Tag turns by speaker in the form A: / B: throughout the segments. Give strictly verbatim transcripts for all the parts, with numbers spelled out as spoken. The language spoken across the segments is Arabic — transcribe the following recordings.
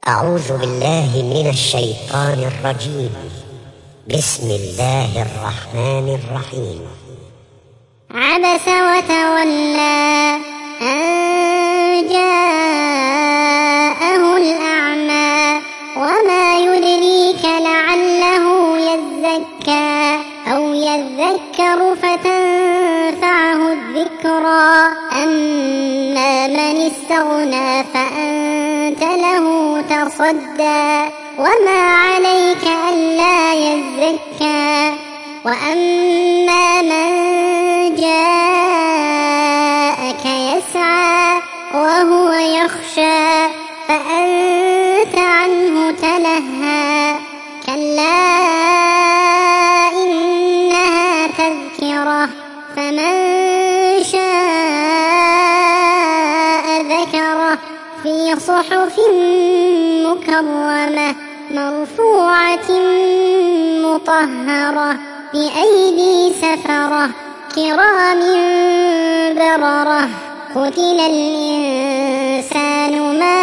A: أعوذ بالله من الشيطان الرجيم. بسم الله الرحمن الرحيم.
B: عبس وتولى أن جاءه الأعمى وما يدريك لعله يزكى أو يذكر فتنفعه الذكرى أما من استغنى فأنت له تصدى وما عليك ألا يزكى وأما من جاءك يسعى وهو يخشى فأنت عنه تلهى كلا إنها تذكرة فمن شاء ذكره في صحف مكرمة مرفوعة مطهرة بأيدي سفرة كرام بررة. قتل الإنسان ما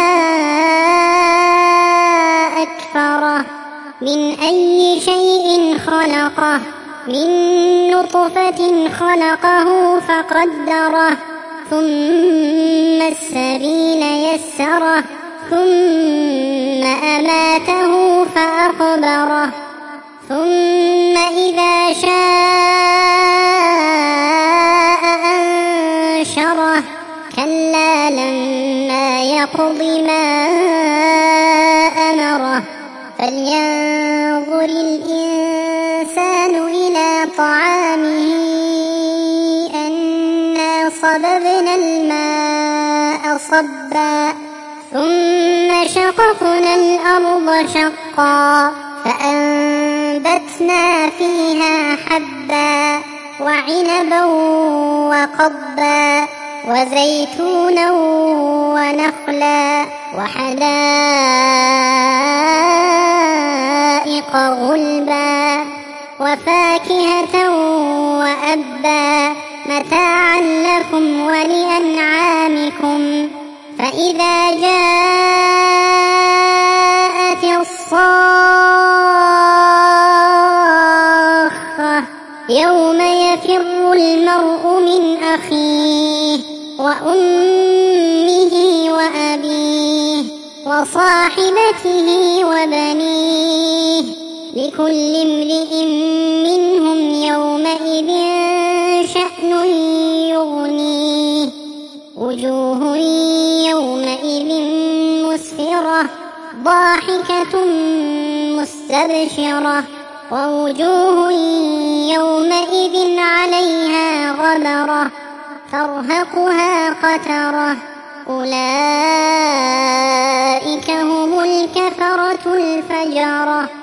B: أكفره من أي شيء خلقه من نطفة خلقه فقدره ثم السبيل يسره ثم أماته فأقبره ثم إذا شاء أنشره كلا لما يقض ما أمره فلينظر الإنسان إلى طعامه أنا صببنا الماء صبا ثم شققنا الأرض شقا فأنبتنا فيها حبا وعنبا وقضبا وزيتونا ونخلا وحدائق غلبا وفاكهة وأبا متاعا لكم ولأنعامكم. فإذا جاءت الصاخة يوم يفر المرء من أخيه وأمه وأبيه وصاحبته وبنيه لكل امرئ منهم يومئذ شأن يغنيه. وجوه يومئذ مسفرة ضاحكة مستبشرة ووجوه يومئذ عليها غبرة ترهقها قترة أولئك هم الكفرة الفجرة.